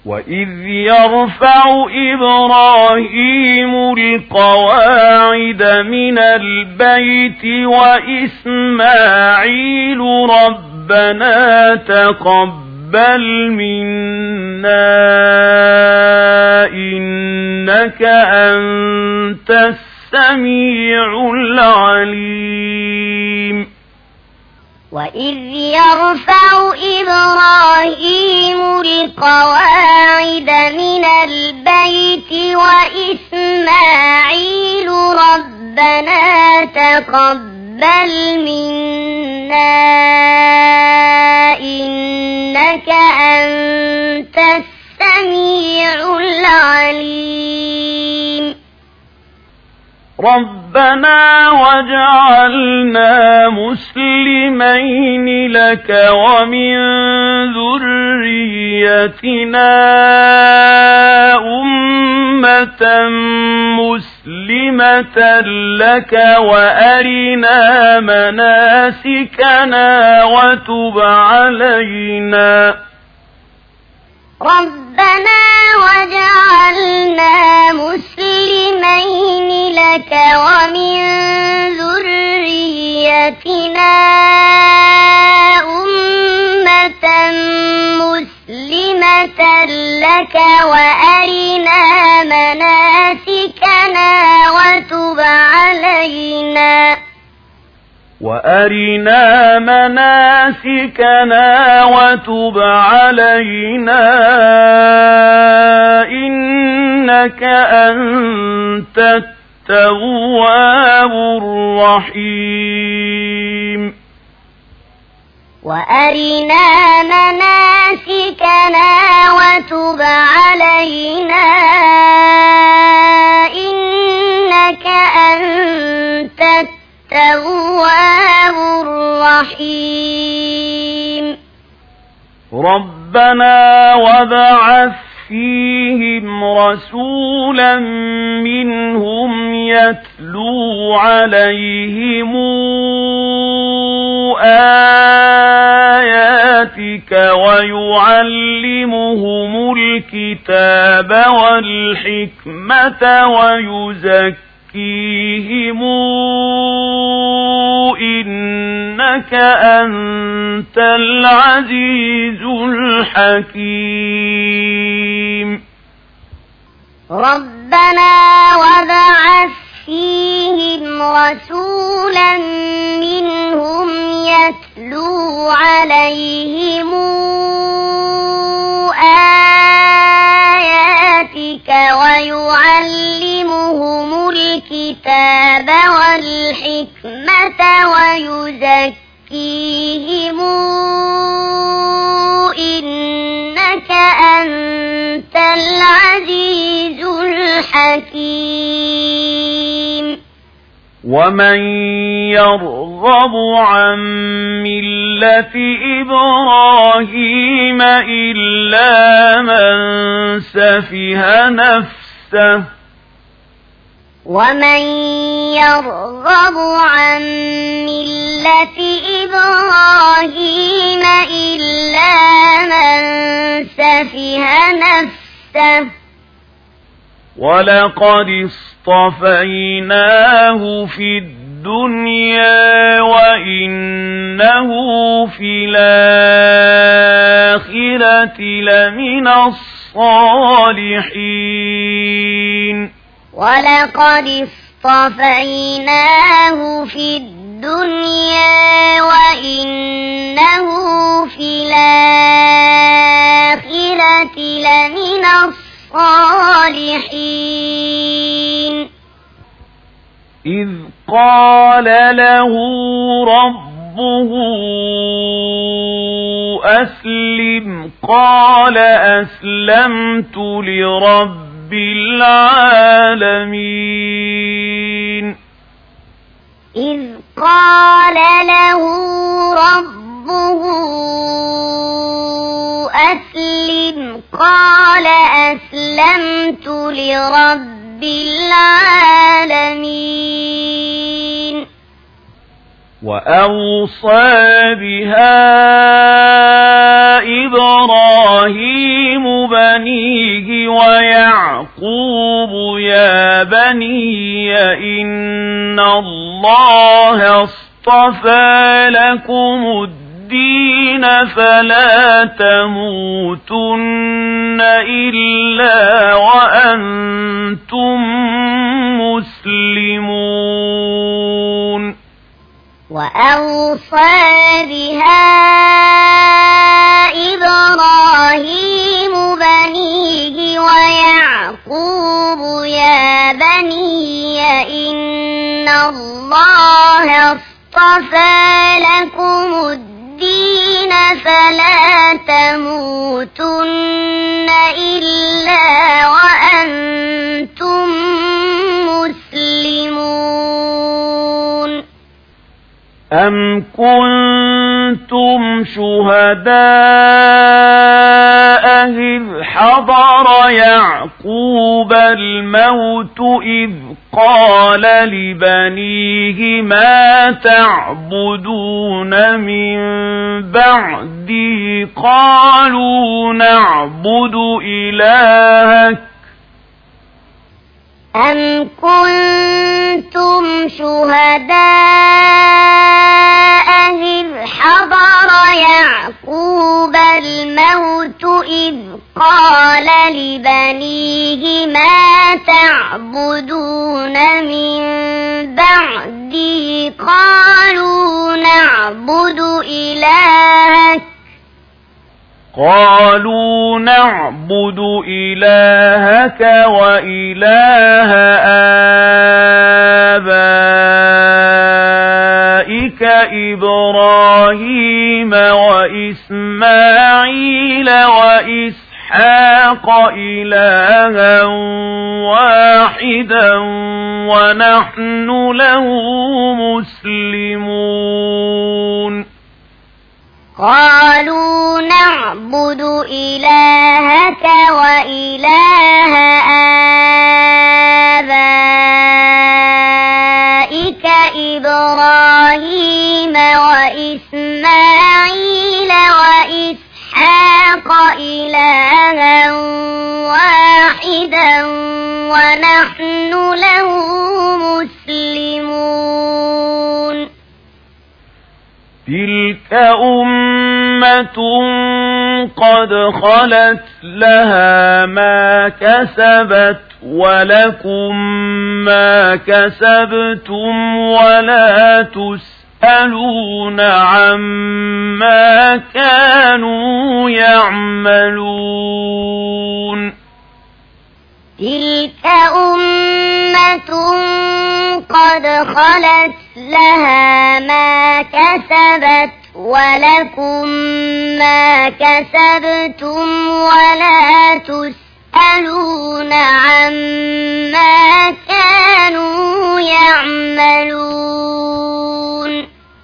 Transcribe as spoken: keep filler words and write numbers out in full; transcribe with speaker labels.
Speaker 1: وإذ يرفع إبراهيم القواعد من البيت وإسماعيل ربنا تقبل منا إنك أنت السميع العليم
Speaker 2: وإذ يرفع إبراهيم القواعد من البيت وإسماعيل ربنا تقبل منا إنك أنت السميع العليم
Speaker 1: ربنا وجعلنا مسلمين لك ومن ذريتنا أمة مسلمة لك وأرنا مناسكنا وتب علينا
Speaker 2: ربنا وجعلنا مسلمين لك ومن ذريتنا أمة مسلمة لك وأرنا مناسكنا وتب علينا
Speaker 1: وأرنا مناسكنا وتب علينا إنك أنت التواب الرحيم
Speaker 2: وأرنا مناسكنا وتب علينا إنك أنت التواب الرحيم
Speaker 1: ربنا وابعث فيهم رسولا منهم يتلو عليهم آياتك ويعلمهم الكتاب والحكمة ويزكيهم إنك أنت العزيز الحكيم
Speaker 2: ربنا وابعث فيهم رسولا منهم يتلو عليهم آياتك ويعلمهم الكتاب والحكمة ويزكيهم إنك أنت العزيز الحكيم
Speaker 1: ومن يرغب عن ملة إبراهيم إلا من سفه نفسه
Speaker 2: ومن يرغب عن ملة إبراهيم إلا من سفه نفسه
Speaker 1: ولقد اصطفيناه في الدنيا وإنه في الآخرة لمن الصالحين
Speaker 2: ولقد اصطفيناه في الدنيا وإنه في الآخرة لمن الصالحين
Speaker 1: إذ قال له ربه أسلم قال أسلمت لرب العالمين
Speaker 2: إذ قال له ربه أسلم قال أسلمت لرب العالمين
Speaker 1: وأوصى بها إبراهيم بنيه ويعقوب يا بني إن الله اصطفى لكم الدين فلا تموتن إلا وأنتم مسلمون
Speaker 2: وأوصى بها إبراهيم بنيه ويعقوب يا بني إن الله اصطفى لكم الدين فلا تموتن إلا وأنتم مسلمون
Speaker 1: أم كنتم شهداء إذ حضر يعقوب الموت إذ قال لبنيه ما تعبدون من بعدي قالوا نعبد إلهك
Speaker 2: أم كنتم شهداء إذ حضر يعقوب الموت إذ قال لبنيه ما تعبدون من بعدي قالوا نعبد إلهك
Speaker 1: قالوا نعبد إلهك وإله آبائك إبراهيم وإسماعيل وإسحاق إلها واحدا ونحن له مسلمون
Speaker 2: قالوا نعبد إلهك وإله آبائك إبراهيم وإسماعيل وإسحاق إلها واحدا ونحن له مسلمون
Speaker 1: تلك أمة قد خلت لها ما كسبت ولكم ما كسبتم ولا تسألون عما كانوا يعملون
Speaker 2: تلك أمة قد خلت لها ما كسبت ولكم ما كسبتم ولا تسألون عما